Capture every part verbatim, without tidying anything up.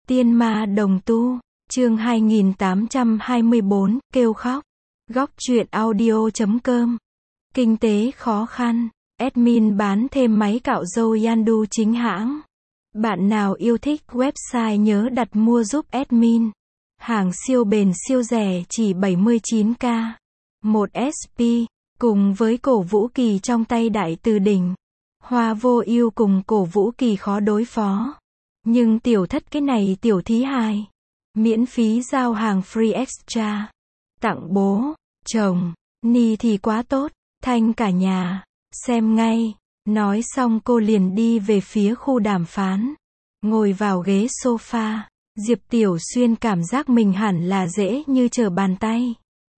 Tiên ma đồng tu, chương hai nghìn tám trăm hai mươi bốn, kêu khóc. Góc truyện audio chấm com. Kinh tế khó khăn, admin bán thêm máy cạo râu Yandu chính hãng. Bạn nào yêu thích website nhớ đặt mua giúp admin. Hàng siêu bền siêu rẻ chỉ bảy mươi chín k. một ét pê, cùng với Cổ Vũ Kỳ trong tay Đại Từ Đỉnh. Hoa Vô Ưu cùng Cổ Vũ Kỳ khó đối phó. Nhưng tiểu thất cái này tiểu thí hài. Miễn phí giao hàng free extra. Tặng bố, chồng, ni thì quá tốt, thanh cả nhà. Xem ngay. Nói xong cô liền đi về phía khu đàm phán. Ngồi vào ghế sofa. Diệp Tiểu Xuyên cảm giác mình hẳn là dễ như trở bàn tay.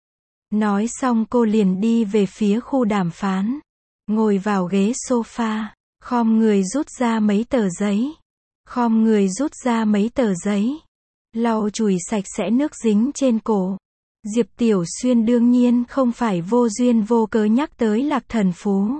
Nói xong cô liền đi về phía khu đàm phán. Ngồi vào ghế sofa. Khom người rút ra mấy tờ giấy. Khom người rút ra mấy tờ giấy. Lau chùi sạch sẽ nước dính trên cổ. Diệp Tiểu Xuyên đương nhiên không phải vô duyên vô cớ nhắc tới Lạc Thần Phú.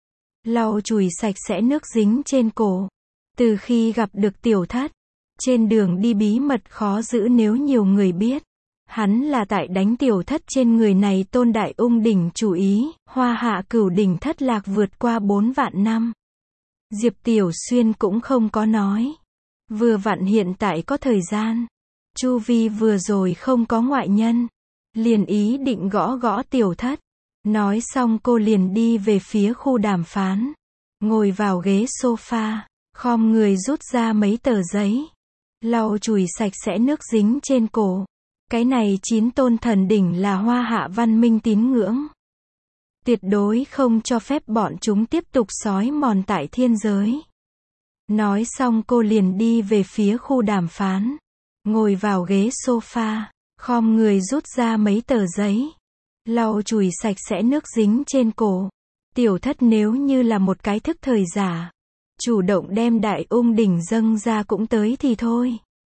Lau chùi sạch sẽ nước dính trên cổ. Từ khi gặp được tiểu thất, trên đường đi bí mật khó giữ nếu nhiều người biết. Hắn là tại đánh tiểu thất trên người này Tôn Đại Ung đỉnh chủ ý, Hoa Hạ Cửu đỉnh thất lạc vượt qua bốn vạn năm. Diệp Tiểu Xuyên cũng không có nói. Vừa vặn hiện tại có thời gian. Chu vi vừa rồi không có ngoại nhân. Liền ý định gõ gõ tiểu thất. Nói xong cô liền đi về phía khu đàm phán. Ngồi vào ghế sofa. Khom người rút ra mấy tờ giấy. Lau chùi sạch sẽ nước dính trên cổ. Cái này chín tôn thần đỉnh là Hoa Hạ văn minh tín ngưỡng. Tuyệt đối không cho phép bọn chúng tiếp tục xói mòn tại thiên giới. Nói xong cô liền đi về phía khu đàm phán. Ngồi vào ghế sofa. Khom người rút ra mấy tờ giấy. Lau chùi sạch sẽ nước dính trên cổ. Tiểu thất nếu như là một cái thức thời giả. Chủ động đem Đại Ung đỉnh dâng ra cũng tới thì thôi.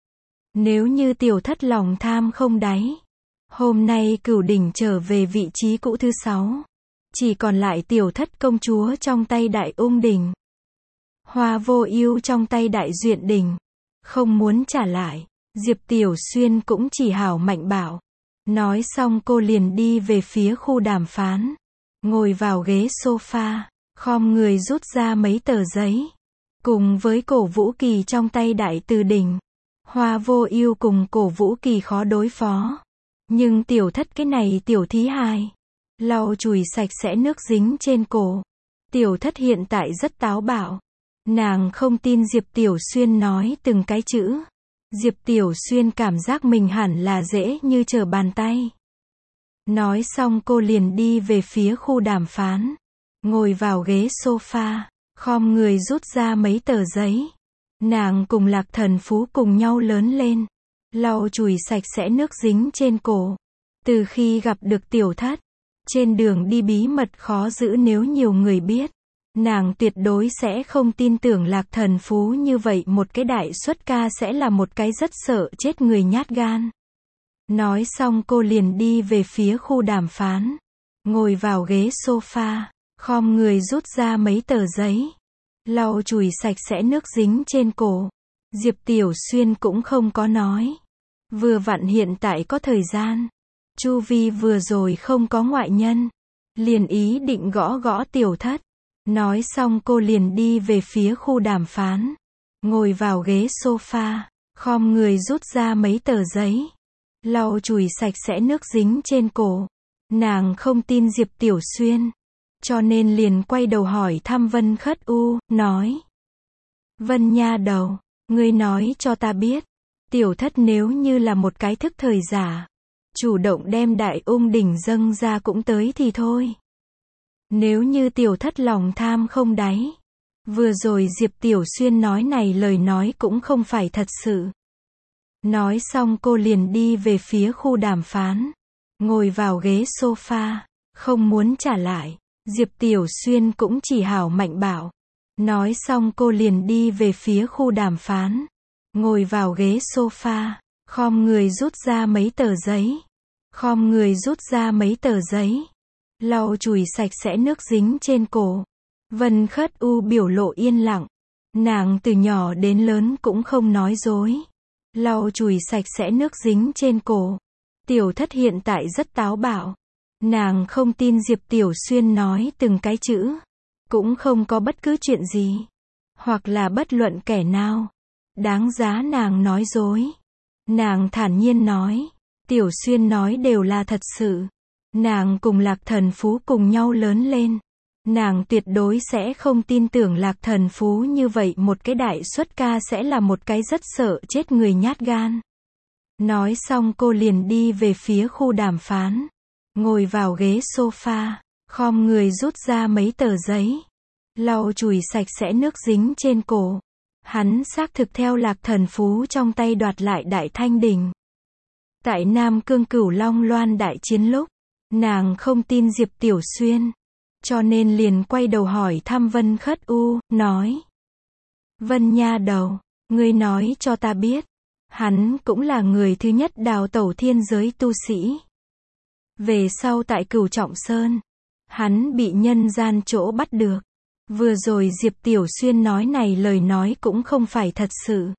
Nếu như tiểu thất lòng tham không đáy. Hôm nay Cửu đỉnh trở về vị trí cũ thứ sáu. Chỉ còn lại tiểu thất công chúa trong tay Đại Ung đỉnh. Hoa Vô Ưu trong tay Đại Duyện đỉnh. Không muốn trả lại. Diệp Tiểu Xuyên cũng chỉ hảo mạnh bảo. Nói xong cô liền đi về phía khu đàm phán. Ngồi vào ghế sofa. Khom người rút ra mấy tờ giấy. Cùng với Cổ Vũ Kỳ trong tay Đại Từ Đỉnh. Hoa Vô Ưu cùng Cổ Vũ Kỳ khó đối phó. Nhưng tiểu thất cái này tiểu thí hài. Lau chùi sạch sẽ nước dính trên cổ. Tiểu thất hiện tại rất táo bạo. Nàng không tin Diệp Tiểu Xuyên nói từng cái chữ. Diệp Tiểu Xuyên cảm giác mình hẳn là dễ như trở bàn tay. Nói xong cô liền đi về phía khu đàm phán. Ngồi vào ghế sofa. Khom người rút ra mấy tờ giấy. Nàng cùng Lạc Thần Phú cùng nhau lớn lên. Lau chùi sạch sẽ nước dính trên cổ. Từ khi gặp được tiểu thất. Trên đường đi bí mật khó giữ nếu nhiều người biết. Nàng tuyệt đối sẽ không tin tưởng Lạc Thần Phú như vậy một cái đại xuất ca sẽ là một cái rất sợ chết người nhát gan. Nói xong cô liền đi về phía khu đàm phán. Ngồi vào ghế sofa. Khom người rút ra mấy tờ giấy. Lau chùi sạch sẽ nước dính trên cổ. Diệp Tiểu Xuyên cũng không có nói. Vừa vặn hiện tại có thời gian. Chu vi vừa rồi không có ngoại nhân. Liền ý định gõ gõ tiểu thất. Nói xong cô liền đi về phía khu đàm phán. Ngồi vào ghế sofa. Khom người rút ra mấy tờ giấy. Lau chùi sạch sẽ nước dính trên cổ. Nàng không tin Diệp Tiểu Xuyên. Cho nên liền quay đầu hỏi thăm Vân Khất U, nói. Vân nha đầu, ngươi nói cho ta biết. Tiểu thất nếu như là một cái thức thời giả. Chủ động đem Đại Ung đỉnh dâng ra cũng tới thì thôi. Nếu như tiểu thất lòng tham không đáy. Vừa rồi Diệp Tiểu Xuyên nói này lời nói cũng không phải thật sự. Nói xong cô liền đi về phía khu đàm phán. Ngồi vào ghế sofa. Không muốn trả lại. Diệp Tiểu Xuyên cũng chỉ hảo mạnh bảo. Nói xong cô liền đi về phía khu đàm phán. Ngồi vào ghế sofa. Khom người rút ra mấy tờ giấy. Khom người rút ra mấy tờ giấy. Lau chùi sạch sẽ nước dính trên cổ. Vân Khất U biểu lộ yên lặng. Nàng từ nhỏ đến lớn cũng không nói dối. lau chùi sạch sẽ nước dính trên cổ. Tiểu Thất hiện tại rất táo bạo. Nàng không tin Diệp Tiểu Xuyên nói từng cái chữ. Cũng không có bất cứ chuyện gì. Hoặc là bất luận kẻ nào. Đáng giá nàng nói dối. Nàng thản nhiên nói. Tiểu Xuyên nói đều là thật sự. Nàng cùng Lạc Thần Phú cùng nhau lớn lên. Nàng tuyệt đối sẽ không tin tưởng Lạc Thần Phú như vậy một cái đại xuất ca sẽ là một cái rất sợ chết người nhát gan. Nói xong cô liền đi về phía khu đàm phán. Ngồi vào ghế sofa, khom người rút ra mấy tờ giấy. Lau chùi sạch sẽ nước dính trên cổ. Hắn xác thực theo Lạc Thần Phú trong tay đoạt lại Đại Thanh Đình. Tại Nam Cương Cửu Long Loan đại chiến lúc, nàng không tin Diệp Tiểu Xuyên. Cho nên liền quay đầu hỏi thăm Vân Khất U, nói. Vân nha đầu, ngươi nói cho ta biết. Hắn cũng là người thứ nhất đào tẩu thiên giới tu sĩ. Về sau tại Cửu Trọng Sơn, hắn bị nhân gian chỗ bắt được. Vừa rồi Diệp Tiểu Xuyên nói này lời nói cũng không phải thật sự.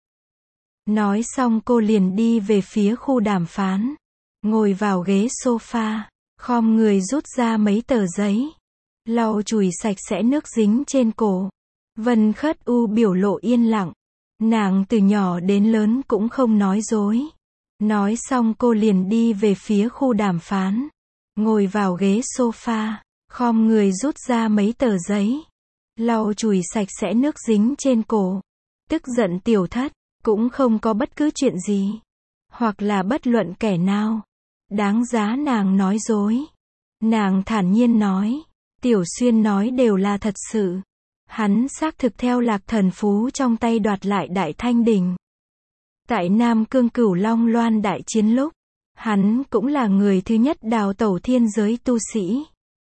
Nói xong cô liền đi về phía khu đàm phán. Ngồi vào ghế sofa, khom người rút ra mấy tờ giấy. Lau chùi sạch sẽ nước dính trên cổ. Vân Khất U biểu lộ yên lặng. Nàng từ nhỏ đến lớn cũng không nói dối. Nói xong cô liền đi về phía khu đàm phán. Ngồi vào ghế sofa, khom người rút ra mấy tờ giấy. Lau chùi sạch sẽ nước dính trên cổ. Tức giận Tiểu Thất, cũng không có bất cứ chuyện gì. Hoặc là bất luận kẻ nào. Đáng giá nàng nói dối. Nàng thản nhiên nói. Tiểu Xuyên nói đều là thật sự. Hắn xác thực theo Lạc Thần Phú trong tay đoạt lại Đại Thanh Đình. Tại Nam Cương Cửu Long Loan đại chiến lúc, hắn cũng là người thứ nhất đào tẩu thiên giới tu sĩ.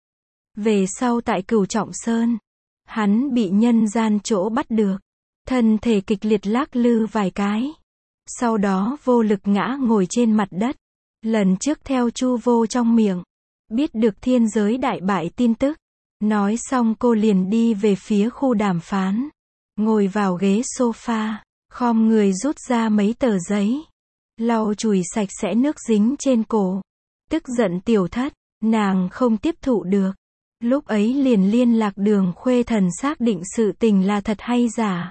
Về sau tại Cửu Trọng Sơn, hắn bị nhân gian chỗ bắt được. Thân thể kịch liệt lắc lư vài cái. Sau đó vô lực ngã ngồi trên mặt đất. Lần trước theo Chu Vô trong miệng, biết được thiên giới đại bại tin tức. Nói xong cô liền đi về phía khu đàm phán. Ngồi vào ghế sofa, khom người rút ra mấy tờ giấy. Lau chùi sạch sẽ nước dính trên cổ. Tức giận Tiểu Thất, nàng không tiếp thụ được. Lúc ấy liền liên lạc Đường Khuê Thần xác định sự tình là thật hay giả.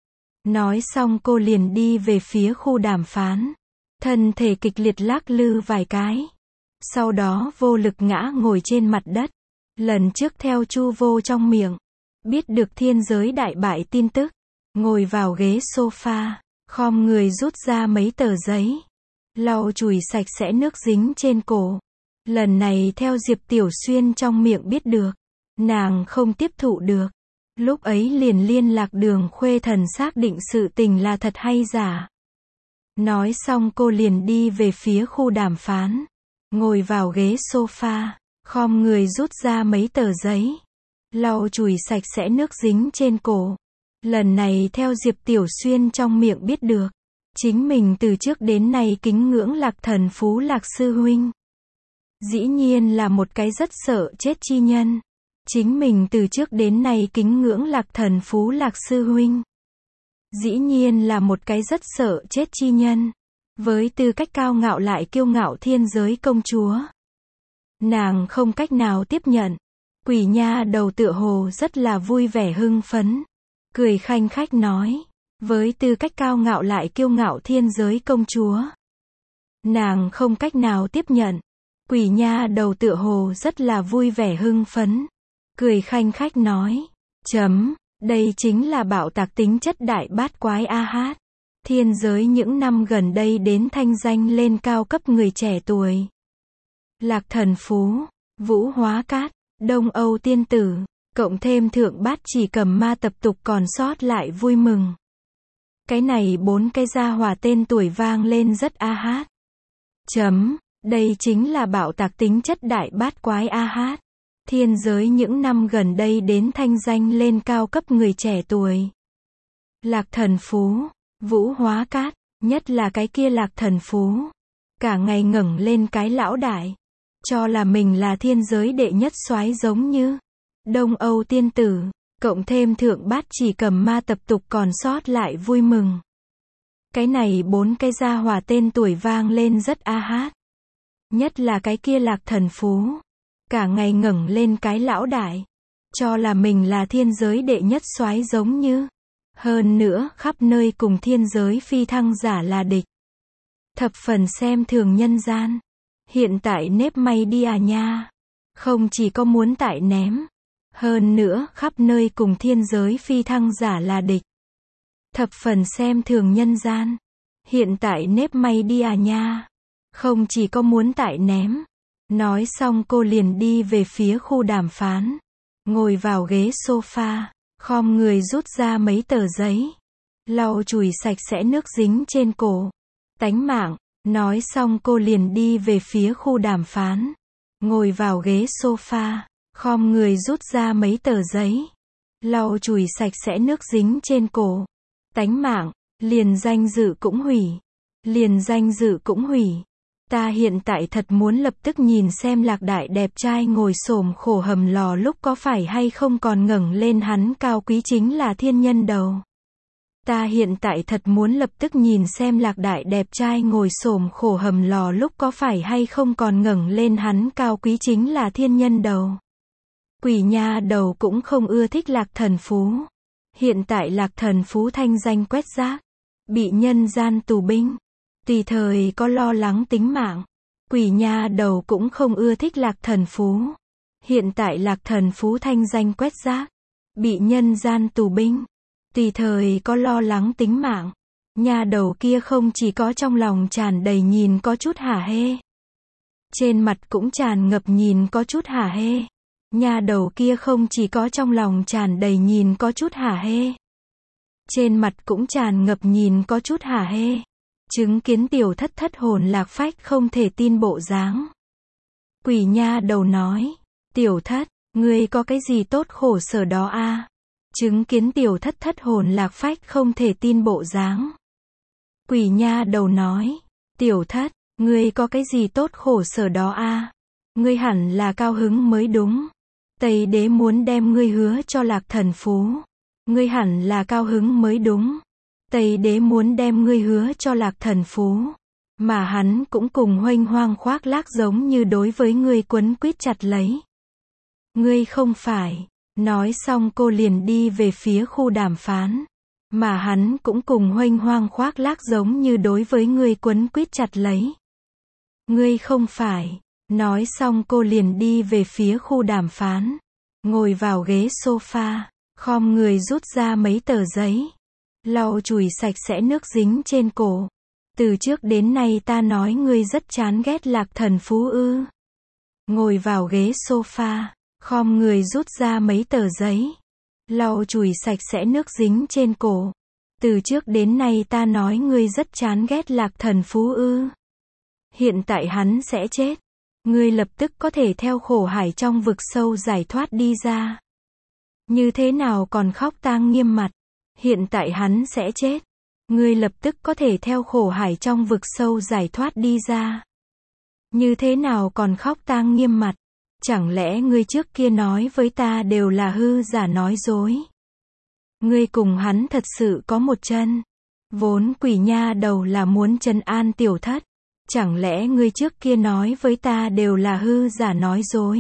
Nói xong cô liền đi về phía khu đàm phán. Thân thể kịch liệt lắc lư vài cái. Sau đó vô lực ngã ngồi trên mặt đất. Lần trước theo Chu Vô trong miệng, biết được thiên giới đại bại tin tức. Ngồi vào ghế sofa, khom người rút ra mấy tờ giấy. Lau chùi sạch sẽ nước dính trên cổ. Lần này theo Diệp Tiểu Xuyên trong miệng biết được. Nàng không tiếp thụ được. Lúc ấy liền liên lạc Đường Khuê Thần xác định sự tình là thật hay giả. Nói xong cô liền đi về phía khu đàm phán. Ngồi vào ghế sofa, khom người rút ra mấy tờ giấy. Lau chùi sạch sẽ nước dính trên cổ. Lần này theo Diệp Tiểu Xuyên trong miệng biết được. Chính mình từ trước đến nay kính ngưỡng Lạc Thần Phú Lạc Sư Huynh. Dĩ nhiên là một cái rất sợ chết chi nhân. Chính mình từ trước đến nay kính ngưỡng Lạc Thần Phú Lạc Sư Huynh. Dĩ nhiên là một cái rất sợ chết chi nhân. Với tư cách cao ngạo lại kiêu ngạo thiên giới công chúa. Nàng không cách nào tiếp nhận. Quỷ nha đầu tựa hồ rất là vui vẻ hưng phấn. Cười khanh khách nói. Với tư cách cao ngạo lại kiêu ngạo thiên giới công chúa. Nàng không cách nào tiếp nhận. Quỷ nha đầu tựa hồ rất là vui vẻ hưng phấn. Cười khanh khách nói. Chấm, đây chính là bạo tạc tính chất đại bát quái a hát. Thiên giới những năm gần đây đến thanh danh lên cao cấp người trẻ tuổi. Lạc Thần Phú, Vũ Hóa Cát, Đông Âu Tiên Tử, cộng thêm Thượng Bát Chỉ Cầm Ma tập tục còn sót lại vui mừng. Cái này bốn cái gia hỏa tên tuổi vang lên rất a hát. Chấm, đây chính là bạo tạc tính chất đại bát quái a hát. Thiên giới những năm gần đây đến thanh danh lên cao cấp người trẻ tuổi. Lạc Thần Phú, Vũ Hóa Cát, nhất là cái kia Lạc Thần Phú. Cả ngày ngẩng lên cái lão đại. Cho là mình là thiên giới đệ nhất soái giống như Đông Âu Tiên Tử, cộng thêm Thượng Bát Chỉ Cầm Ma tập tục còn sót lại vui mừng. Cái này bốn cái gia hỏa tên tuổi vang lên rất a hát. Nhất là cái kia Lạc Thần Phú. Cả ngày ngẩng lên cái lão đại. Cho là mình là thiên giới đệ nhất soái giống như. Hơn nữa, khắp nơi cùng thiên giới phi thăng giả là địch. Thập phần xem thường nhân gian. Hiện tại nếp may đi à nha. Không chỉ có muốn tại ném. Hơn nữa, khắp nơi cùng thiên giới phi thăng giả là địch. Thập phần xem thường nhân gian. Hiện tại nếp may đi à nha. Không chỉ có muốn tại ném. Nói xong cô liền đi về phía khu đàm phán. Ngồi vào ghế sofa. Khom người rút ra mấy tờ giấy. Lau chùi sạch sẽ nước dính trên cổ. Tánh mạng. Nói xong cô liền đi về phía khu đàm phán. Ngồi vào ghế sofa. Khom người rút ra mấy tờ giấy. Lau chùi sạch sẽ nước dính trên cổ. Tánh mạng. Liền danh dự cũng hủy. Liền danh dự cũng hủy. Ta hiện tại thật muốn lập tức nhìn xem Lạc đại đẹp trai ngồi xổm khổ hầm lò lúc có phải hay không còn ngẩng lên hắn cao quý chính là thiên nhân đầu. Ta hiện tại thật muốn lập tức nhìn xem Lạc đại đẹp trai ngồi xổm khổ hầm lò lúc có phải hay không còn ngẩng lên hắn cao quý chính là thiên nhân đầu. Quỷ nha đầu cũng không ưa thích Lạc Thần Phú. Hiện tại Lạc Thần Phú thanh danh quét rác. Bị nhân gian tù binh. Tùy thời có lo lắng tính mạng. Quỷ nha đầu cũng không ưa thích Lạc Thần Phú. Hiện tại Lạc Thần Phú thanh danh quét rác. Bị nhân gian tù binh. Tùy thời có lo lắng tính mạng. Nha đầu kia không chỉ có trong lòng tràn đầy nhìn có chút hả hê. Trên mặt cũng tràn ngập nhìn có chút hả hê. Nha đầu kia không chỉ có trong lòng tràn đầy nhìn có chút hả hê. Trên mặt cũng tràn ngập nhìn có chút hả hê. Chứng kiến tiểu thất thất hồn lạc phách không thể tin bộ dáng. Quỷ nha đầu nói. Tiểu thất, ngươi có cái gì tốt khổ sở đó a? À? Chứng kiến tiểu thất thất hồn lạc phách không thể tin bộ dáng. Quỷ nha đầu nói. Tiểu thất, ngươi có cái gì tốt khổ sở đó a? À? Ngươi hẳn là cao hứng mới đúng. Tây đế muốn đem ngươi hứa cho Lạc Thần Phú. Ngươi hẳn là cao hứng mới đúng. Tây đế muốn đem ngươi hứa cho Lạc Thần Phú. Mà hắn cũng cùng huênh hoang khoác lác giống như đối với ngươi quấn quýt chặt lấy. Ngươi không phải. Nói xong cô liền đi về phía khu đàm phán. Mà hắn cũng cùng huênh hoang khoác lác giống như đối với ngươi quấn quýt chặt lấy. Ngươi không phải. Nói xong cô liền đi về phía khu đàm phán. Ngồi vào ghế sofa. Khom người rút ra mấy tờ giấy. Lau chùi sạch sẽ nước dính trên cổ. Từ trước đến nay ta nói ngươi rất chán ghét Lạc Thần Phú ư. Ngồi vào ghế sofa. Khom người rút ra mấy tờ giấy. Lau chùi sạch sẽ nước dính trên cổ. Từ trước đến nay ta nói ngươi rất chán ghét Lạc Thần Phú ư. Hiện tại hắn sẽ chết. Ngươi lập tức có thể theo khổ hải trong vực sâu giải thoát đi ra. Như thế nào còn khóc tang nghiêm mặt. Hiện tại hắn sẽ chết. Ngươi lập tức có thể theo khổ hải trong vực sâu giải thoát đi ra. Như thế nào còn khóc tang nghiêm mặt. Chẳng lẽ ngươi trước kia nói với ta đều là hư giả nói dối. Ngươi cùng hắn thật sự có một chân. Vốn quỷ nha đầu là muốn trấn an tiểu thất. Chẳng lẽ ngươi trước kia nói với ta đều là hư giả nói dối.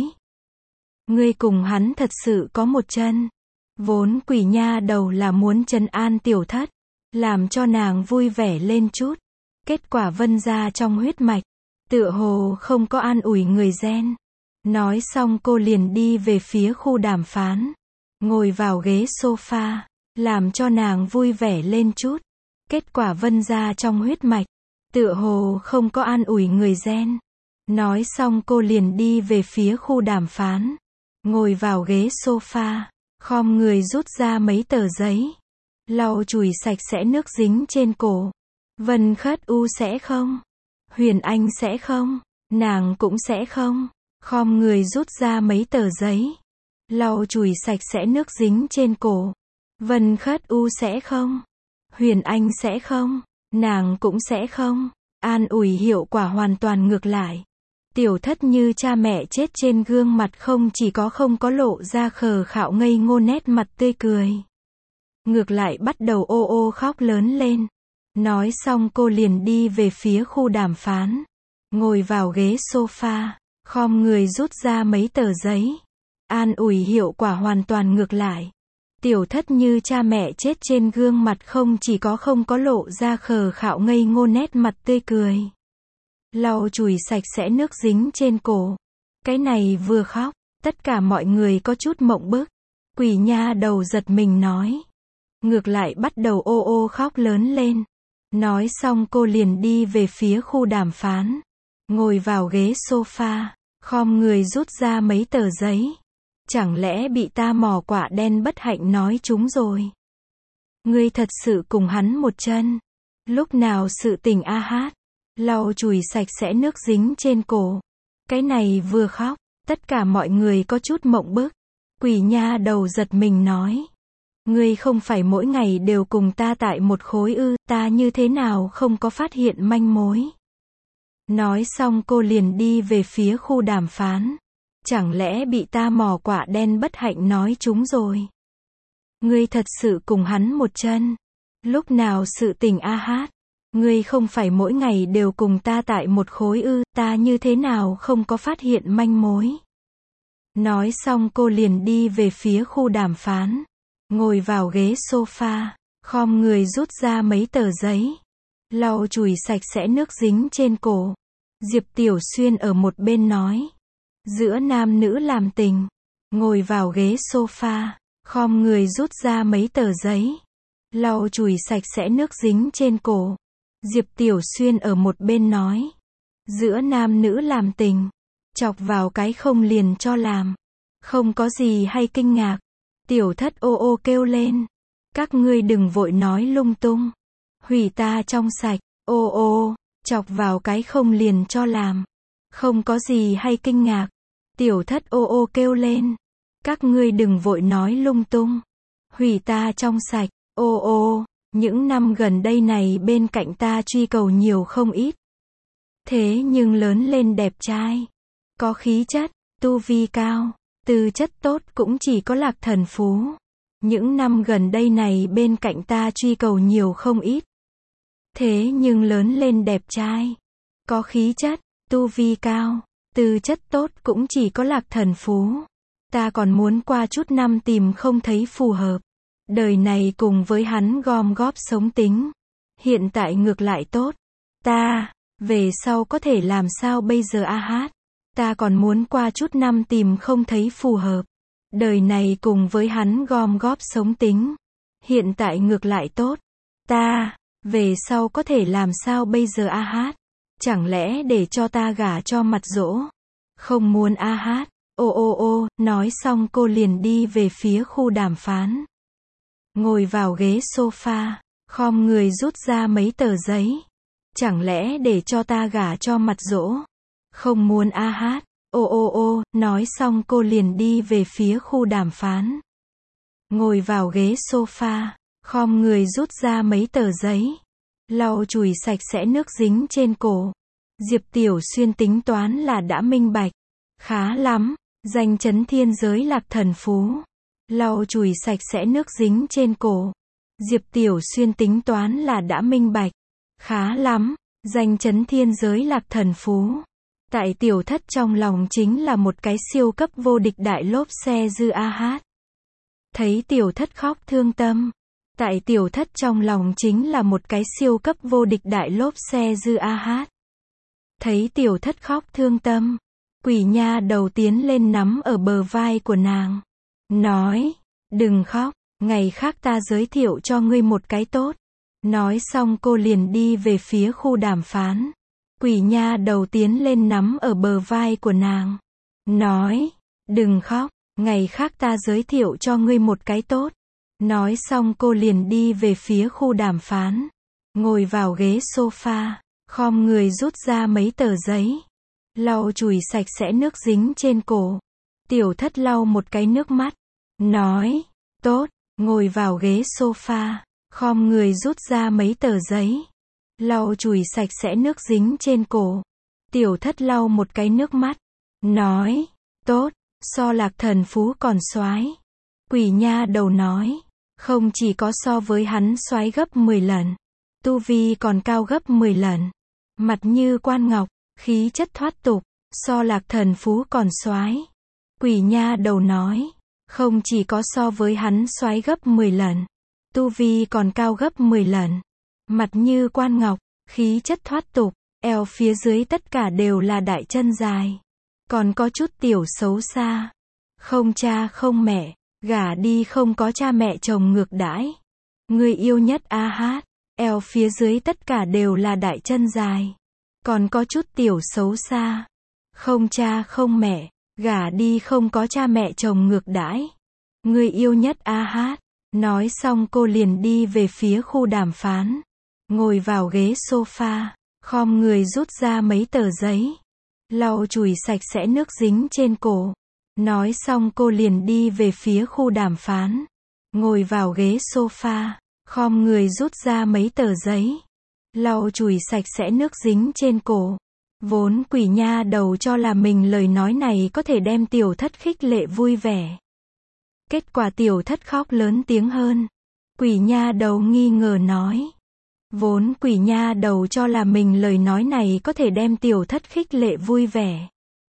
Ngươi cùng hắn thật sự có một chân. Vốn quỷ nha đầu là muốn trấn an tiểu thất. Làm cho nàng vui vẻ lên chút. Kết quả vân ra trong huyết mạch. Tựa hồ không có an ủi người gen. Nói xong cô liền đi về phía khu đàm phán. Ngồi vào ghế sofa. Làm cho nàng vui vẻ lên chút. Kết quả vân ra trong huyết mạch. Tựa hồ không có an ủi người gen. Nói xong cô liền đi về phía khu đàm phán. Ngồi vào ghế sofa. Khom người rút ra mấy tờ giấy. Lau chùi sạch sẽ nước dính trên cổ. Vân Khất U sẽ không. Huyền Anh sẽ không. Nàng cũng sẽ không. Khom người rút ra mấy tờ giấy. Lau chùi sạch sẽ nước dính trên cổ. Vân Khất U sẽ không. Huyền Anh sẽ không. Nàng cũng sẽ không. An ủi hiệu quả hoàn toàn ngược lại. Tiểu thất như cha mẹ chết trên gương mặt không chỉ có không có lộ ra khờ khạo ngây ngô nét mặt tươi cười. Ngược lại bắt đầu ô ô khóc lớn lên. Nói xong cô liền đi về phía khu đàm phán. Ngồi vào ghế sofa, khom người rút ra mấy tờ giấy. An ủi hiệu quả hoàn toàn ngược lại. Tiểu thất như cha mẹ chết trên gương mặt không chỉ có không có lộ ra khờ khạo ngây ngô nét mặt tươi cười. Lau chùi sạch sẽ nước dính trên cổ. Cái này vừa khóc, tất cả mọi người có chút mộng bức. Quỷ nha đầu giật mình nói. Ngược lại bắt đầu ô ô khóc lớn lên. Nói xong cô liền đi về phía khu đàm phán. Ngồi vào ghế sofa, khom người rút ra mấy tờ giấy. Chẳng lẽ bị ta mò quả đen bất hạnh nói chúng rồi. Ngươi thật sự cùng hắn một chân. Lúc nào sự tình a hát. Lau chùi sạch sẽ nước dính trên cổ. Cái này vừa khóc, tất cả mọi người có chút mộng bức. Quỷ nha đầu giật mình nói. Ngươi không phải mỗi ngày đều cùng ta tại một khối ư, ta như thế nào không có phát hiện manh mối. Nói xong cô liền đi về phía khu đàm phán. Chẳng lẽ bị ta mò quả đen bất hạnh nói chúng rồi. Ngươi thật sự cùng hắn một chân. Lúc nào sự tình a hát. Ngươi không phải mỗi ngày đều cùng ta tại một khối ư, ta như thế nào không có phát hiện manh mối. Nói xong cô liền đi về phía khu đàm phán. Ngồi vào ghế sofa, khom người rút ra mấy tờ giấy. Lau chùi sạch sẽ nước dính trên cổ. Diệp Tiểu Xuyên ở một bên nói. Giữa nam nữ làm tình. Ngồi vào ghế sofa, khom người rút ra mấy tờ giấy. Lau chùi sạch sẽ nước dính trên cổ. Diệp Tiểu Xuyên ở một bên nói. Giữa nam nữ làm tình. Chọc vào cái không liền cho làm. Không có gì hay kinh ngạc. Tiểu thất ô ô kêu lên. Các ngươi đừng vội nói lung tung. Hủy ta trong sạch. Ô ô, chọc vào cái không liền cho làm. Không có gì hay kinh ngạc. Tiểu thất ô ô kêu lên. Các ngươi đừng vội nói lung tung. Hủy ta trong sạch. Ô ô, những năm gần đây này bên cạnh ta truy cầu nhiều không ít. Thế nhưng lớn lên đẹp trai. Có khí chất, tu vi cao. Tư chất tốt cũng chỉ có Lạc Thần Phú. Những năm gần đây này bên cạnh ta truy cầu nhiều không ít. Thế nhưng lớn lên đẹp trai. Có khí chất, tu vi cao. Tư chất tốt cũng chỉ có Lạc Thần Phú. Ta còn muốn qua chút năm tìm không thấy phù hợp. Đời này cùng với hắn gom góp sống tính. Hiện tại ngược lại tốt. Ta, về sau có thể làm sao bây giờ a hát. Ta còn muốn qua chút năm tìm không thấy phù hợp. Đời này cùng với hắn gom góp sống tính. Hiện tại ngược lại tốt. Ta, về sau có thể làm sao bây giờ a hát. Chẳng lẽ để cho ta gả cho mặt dỗ. Không muốn a hát. Ô ô ô, nói xong cô liền đi về phía khu đàm phán. Ngồi vào ghế sofa, khom người rút ra mấy tờ giấy. Chẳng lẽ để cho ta gả cho mặt dỗ. Không muốn a hát. Ô ô ô, nói xong cô liền đi về phía khu đàm phán. Ngồi vào ghế sofa, khom người rút ra mấy tờ giấy. Lau chùi sạch sẽ nước dính trên cổ. Diệp Tiểu Xuyên tính toán là đã minh bạch. Khá lắm, danh chấn thiên giới Lạc Thần Phú. Lau chùi sạch sẽ nước dính trên cổ. Diệp Tiểu Xuyên tính toán là đã minh bạch. Khá lắm, danh chấn thiên giới Lạc Thần Phú. Tại tiểu thất trong lòng chính là một cái siêu cấp vô địch đại lốp xe dư a hát. Thấy tiểu thất khóc thương tâm. Tại tiểu thất trong lòng chính là một cái siêu cấp vô địch đại lốp xe dư a hát. Thấy tiểu thất khóc thương tâm. Quỷ nha đầu tiến lên nắm ở bờ vai của nàng. Nói, đừng khóc, ngày khác ta giới thiệu cho ngươi một cái tốt. Nói xong cô liền đi về phía khu đàm phán. Quỷ nha đầu tiến lên nắm ở bờ vai của nàng. Nói, đừng khóc, ngày khác ta giới thiệu cho ngươi một cái tốt. Nói xong cô liền đi về phía khu đàm phán. Ngồi vào ghế sofa, khom người rút ra mấy tờ giấy. Lau chùi sạch sẽ nước dính trên cổ. Tiểu thất lau một cái nước mắt. Nói, tốt, ngồi vào ghế sofa, khom người rút ra mấy tờ giấy. Lau chùi sạch sẽ nước dính trên cổ. Tiểu thất lau một cái nước mắt. Nói, tốt, so Lạc Thần Phú còn soái. Quỷ nha đầu nói, không chỉ có so với hắn soái gấp mười lần. tu vi còn cao gấp mười lần. Mặt như quan ngọc, khí chất thoát tục, so Lạc Thần Phú còn soái. Quỷ nha đầu nói, không chỉ có so với hắn soái gấp mười lần, tu vi còn cao gấp mười lần. Mặt như quan ngọc, khí chất thoát tục, eo phía dưới tất cả đều là đại chân dài. Còn có chút tiểu xấu xa. Không cha không mẹ, gả đi không có cha mẹ chồng ngược đãi. Người yêu nhất a hát, eo phía dưới tất cả đều là đại chân dài. Còn có chút tiểu xấu xa. Không cha không mẹ, gả đi không có cha mẹ chồng ngược đãi. Người yêu nhất a hát. Nói xong cô liền đi về phía khu đàm phán. Ngồi vào ghế sofa, khom người rút ra mấy tờ giấy. Lau chùi sạch sẽ nước dính trên cổ. Nói xong cô liền đi về phía khu đàm phán. Ngồi vào ghế sofa, khom người rút ra mấy tờ giấy. Lau chùi sạch sẽ nước dính trên cổ. Vốn quỷ nha đầu cho là mình lời nói này có thể đem tiểu thất khích lệ vui vẻ. Kết quả tiểu thất khóc lớn tiếng hơn. Quỷ nha đầu nghi ngờ nói. Vốn quỷ nha đầu cho là mình lời nói này có thể đem tiểu thất khích lệ vui vẻ.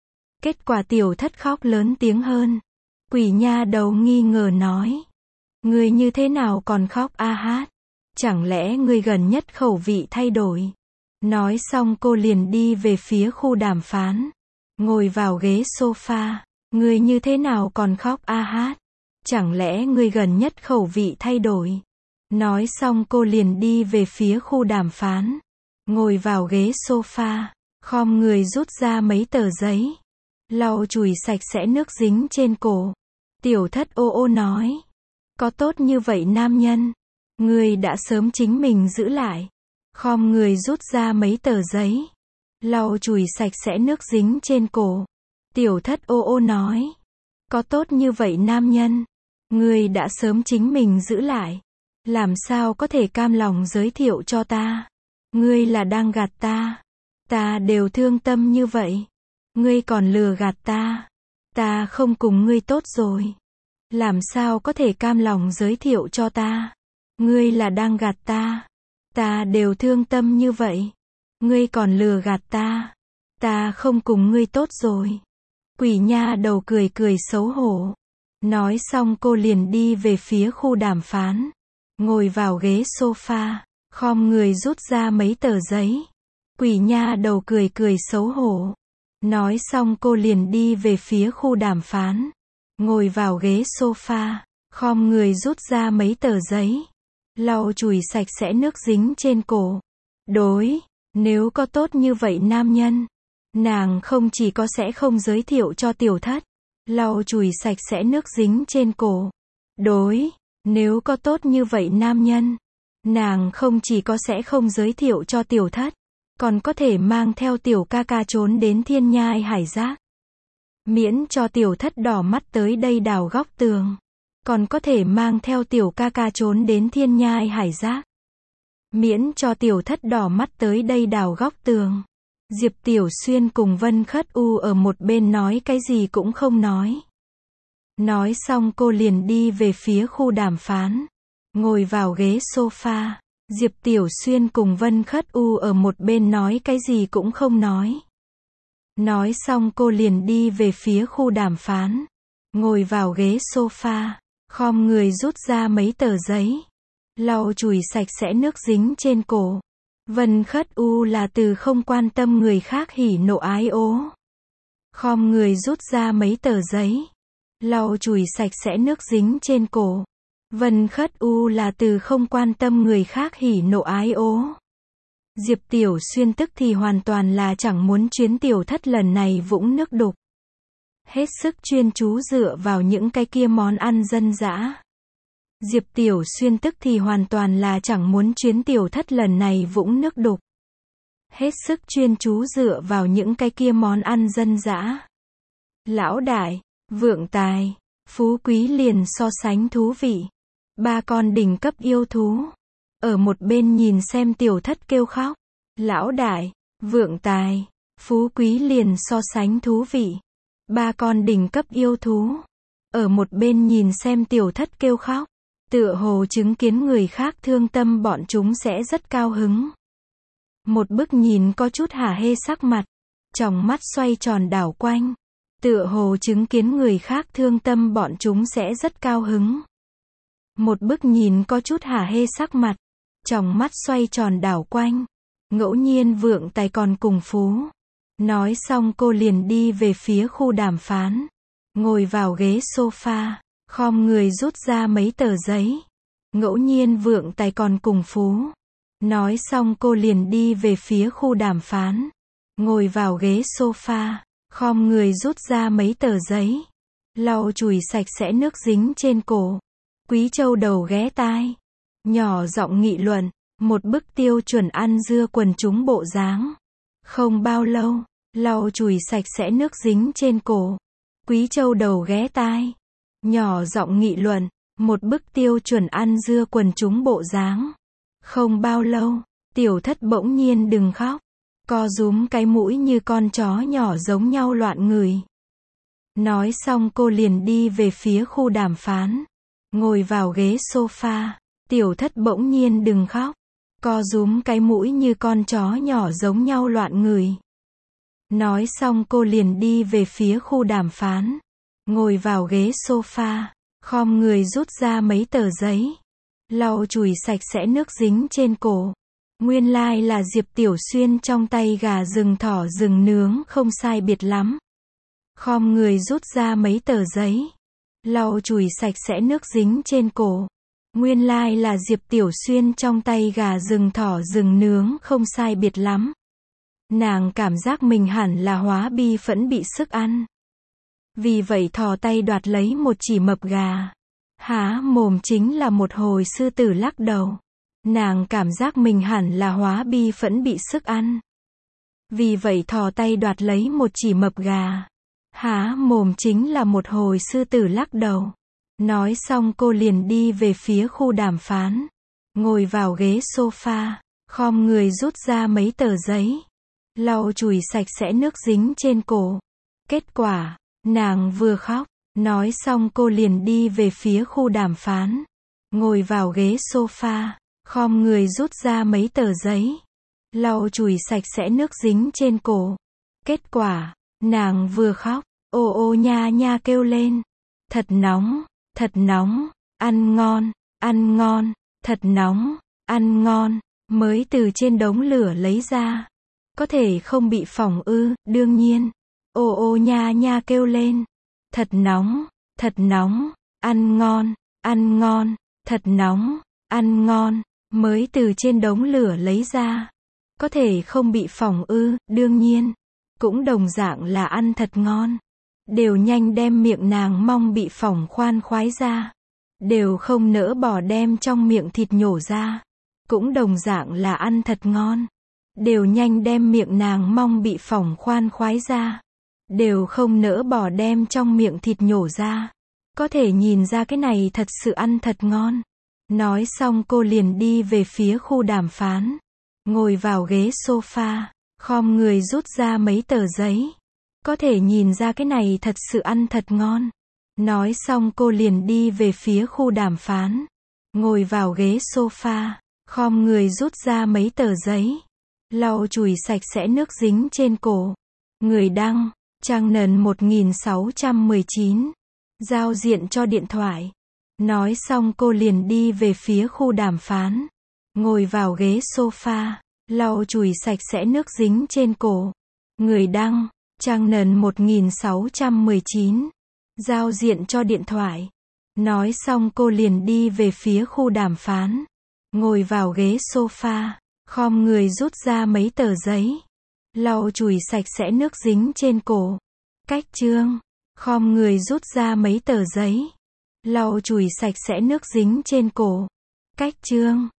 Kết quả tiểu thất khóc lớn tiếng hơn. Quỷ nha đầu nghi ngờ nói. Ngươi như thế nào còn khóc a hát? Chẳng lẽ ngươi gần nhất khẩu vị thay đổi? Nói xong cô liền đi về phía khu đàm phán. Ngồi vào ghế sofa. Ngươi như thế nào còn khóc a hát? Chẳng lẽ ngươi gần nhất khẩu vị thay đổi? Nói xong cô liền đi về phía khu đàm phán. Ngồi vào ghế sofa. Khom người rút ra mấy tờ giấy. Lau chùi sạch sẽ nước dính trên cổ. Tiểu thất ô ô nói. Có tốt như vậy nam nhân. Ngươi đã sớm chính mình giữ lại. Khom người rút ra mấy tờ giấy. Lau chùi sạch sẽ nước dính trên cổ. Tiểu thất ô ô nói. Có tốt như vậy nam nhân. Ngươi đã sớm chính mình giữ lại. Làm sao có thể cam lòng giới thiệu cho ta? Ngươi là đang gạt ta. Ta đều thương tâm như vậy. Ngươi còn lừa gạt ta. Ta không cùng ngươi tốt rồi. Làm sao có thể cam lòng giới thiệu cho ta? Ngươi là đang gạt ta. Ta đều thương tâm như vậy. Ngươi còn lừa gạt ta. Ta không cùng ngươi tốt rồi. Quỷ nha đầu cười cười xấu hổ. Nói xong cô liền đi về phía khu đàm phán. Ngồi vào ghế sofa. Khom người rút ra mấy tờ giấy. Quỷ nha đầu cười cười xấu hổ. Nói xong cô liền đi về phía khu đàm phán. Ngồi vào ghế sofa. Khom người rút ra mấy tờ giấy. Lau chùi sạch sẽ nước dính trên cổ. Đối, nếu có tốt như vậy nam nhân, nàng không chỉ có sẽ không giới thiệu cho tiểu thất. Lau chùi sạch sẽ nước dính trên cổ. Đối, nếu có tốt như vậy nam nhân, nàng không chỉ có sẽ không giới thiệu cho tiểu thất, còn có thể mang theo tiểu ca ca trốn đến thiên nhai hải giác. Miễn cho tiểu thất đỏ mắt tới đây đào góc tường. Còn có thể mang theo tiểu ca ca trốn đến thiên nhai hải giác. Miễn cho tiểu thất đỏ mắt tới đây đào góc tường. Diệp Tiểu Xuyên cùng Vân Khất U ở một bên nói cái gì cũng không nói. Nói xong cô liền đi về phía khu đàm phán. Ngồi vào ghế sofa. Diệp Tiểu Xuyên cùng Vân Khất U ở một bên nói cái gì cũng không nói. Nói xong cô liền đi về phía khu đàm phán. Ngồi vào ghế sofa. Khom người rút ra mấy tờ giấy. Lau chùi sạch sẽ nước dính trên cổ. Vân Khất U là từ không quan tâm người khác hỉ nộ ái ố. Khom người rút ra mấy tờ giấy. Lau chùi sạch sẽ nước dính trên cổ. Vân Khất U là từ không quan tâm người khác hỉ nộ ái ố. Diệp Tiểu Xuyên tức thì hoàn toàn là chẳng muốn chuyến tiểu thất lần này vũng nước đục. Hết sức chuyên chú dựa vào những cái kia món ăn dân dã. Diệp Tiểu Xuyên tức thì hoàn toàn là chẳng muốn chuyến tiểu thất lần này vũng nước đục. Hết sức chuyên chú dựa vào những cái kia món ăn dân dã. Lão đại, vượng tài, phú quý liền so sánh thú vị. Ba con đỉnh cấp yêu thú. Ở một bên nhìn xem tiểu thất kêu khóc. Lão đại, vượng tài, phú quý liền so sánh thú vị. Ba con đỉnh cấp yêu thú. Ở một bên nhìn xem tiểu thất kêu khóc. Tựa hồ chứng kiến người khác thương tâm bọn chúng sẽ rất cao hứng. Một bức nhìn có chút hả hê sắc mặt, tròng mắt xoay tròn đảo quanh. Tựa hồ chứng kiến người khác thương tâm bọn chúng sẽ rất cao hứng. Một bức nhìn có chút hả hê sắc mặt, tròng mắt xoay tròn đảo quanh. Ngẫu nhiên vượng tài còn cùng Phú. Nói xong cô liền đi về phía khu đàm phán. Ngồi vào ghế sofa, khom người rút ra mấy tờ giấy. Ngẫu nhiên vượng tài còn cùng Phú. Nói xong cô liền đi về phía khu đàm phán. Ngồi vào ghế sofa, khom người rút ra mấy tờ giấy. Lau chùi sạch sẽ nước dính trên cổ. Quý Châu đầu ghé tai. Nhỏ giọng nghị luận. Một bức tiêu chuẩn ăn dưa quần chúng bộ dáng. Không bao lâu, lau chùi sạch sẽ nước dính trên cổ. Quý Châu đầu ghé tai. Nhỏ giọng nghị luận. Một bức tiêu chuẩn ăn dưa quần chúng bộ dáng. Không bao lâu, Tiểu Thất bỗng nhiên đừng khóc. Co rúm cái mũi như con chó nhỏ giống nhau loạn người. Nói xong cô liền đi về phía khu đàm phán. Ngồi vào ghế sofa. Tiểu Thất bỗng nhiên đừng khóc. Co rúm cái mũi như con chó nhỏ giống nhau loạn người. Nói xong cô liền đi về phía khu đàm phán. Ngồi vào ghế sofa. Khom người rút ra mấy tờ giấy. Lau chùi sạch sẽ nước dính trên cổ. Nguyên lai like là Diệp Tiểu Xuyên trong tay gà rừng thỏ rừng nướng không sai biệt lắm. Khom người rút ra mấy tờ giấy. Lau chùi sạch sẽ nước dính trên cổ. Nguyên lai like là Diệp Tiểu Xuyên trong tay gà rừng thỏ rừng nướng không sai biệt lắm. Nàng cảm giác mình hẳn là hóa bi phẫn bị sức ăn. Vì vậy thò tay đoạt lấy một chỉ mập gà. Há mồm chính là một hồi sư tử lắc đầu. Nàng cảm giác mình hẳn là hóa bi phẫn bị sức ăn. Vì vậy thò tay đoạt lấy một chỉ mập gà. Há mồm chính là một hồi sư tử lắc đầu. Nói xong cô liền đi về phía khu đàm phán. Ngồi vào ghế sofa, khom người rút ra mấy tờ giấy. Lau chùi sạch sẽ nước dính trên cổ. Kết quả, nàng vừa khóc. Nói xong cô liền đi về phía khu đàm phán. Ngồi vào ghế sofa, khom người rút ra mấy tờ giấy. Lau chùi sạch sẽ nước dính trên cổ. Kết quả, nàng vừa khóc. Ô ô nha nha kêu lên. Thật nóng, thật nóng, ăn ngon, ăn ngon, thật nóng, ăn ngon. Mới từ trên đống lửa lấy ra. Có thể không bị phỏng ư, đương nhiên. Ô ô nha nha kêu lên. Thật nóng, thật nóng, ăn ngon, ăn ngon, thật nóng, ăn ngon. Mới từ trên đống lửa lấy ra. Có thể không bị phỏng ư, đương nhiên. Cũng đồng dạng là ăn thật ngon. Đều nhanh đem miệng nàng mong bị phỏng khoan khoái ra. Đều không nỡ bỏ đem trong miệng thịt nhổ ra. Cũng đồng dạng là ăn thật ngon. Đều nhanh đem miệng nàng mong bị phỏng khoan khoái ra. Đều không nỡ bỏ đem trong miệng thịt nhổ ra. Có thể nhìn ra cái này thật sự ăn thật ngon. Nói xong cô liền đi về phía khu đàm phán. Ngồi vào ghế sofa, khom người rút ra mấy tờ giấy. Có thể nhìn ra cái này thật sự ăn thật ngon. Nói xong cô liền đi về phía khu đàm phán. Ngồi vào ghế sofa, khom người rút ra mấy tờ giấy. Lau chùi sạch sẽ nước dính trên cổ. Người đăng, Trang Nần một nghìn sáu trăm mười chín. Giao diện cho điện thoại. Nói xong cô liền đi về phía khu đàm phán. Ngồi vào ghế sofa, lau chùi sạch sẽ nước dính trên cổ. Người đăng, Trang Nần một nghìn sáu trăm mười chín. Giao diện cho điện thoại. Nói xong cô liền đi về phía khu đàm phán. Ngồi vào ghế sofa, khom người rút ra mấy tờ giấy. Lau chùi sạch sẽ nước dính trên cổ. Cách chương, khom người rút ra mấy tờ giấy. Lau chùi sạch sẽ nước dính trên cổ. Cách chương.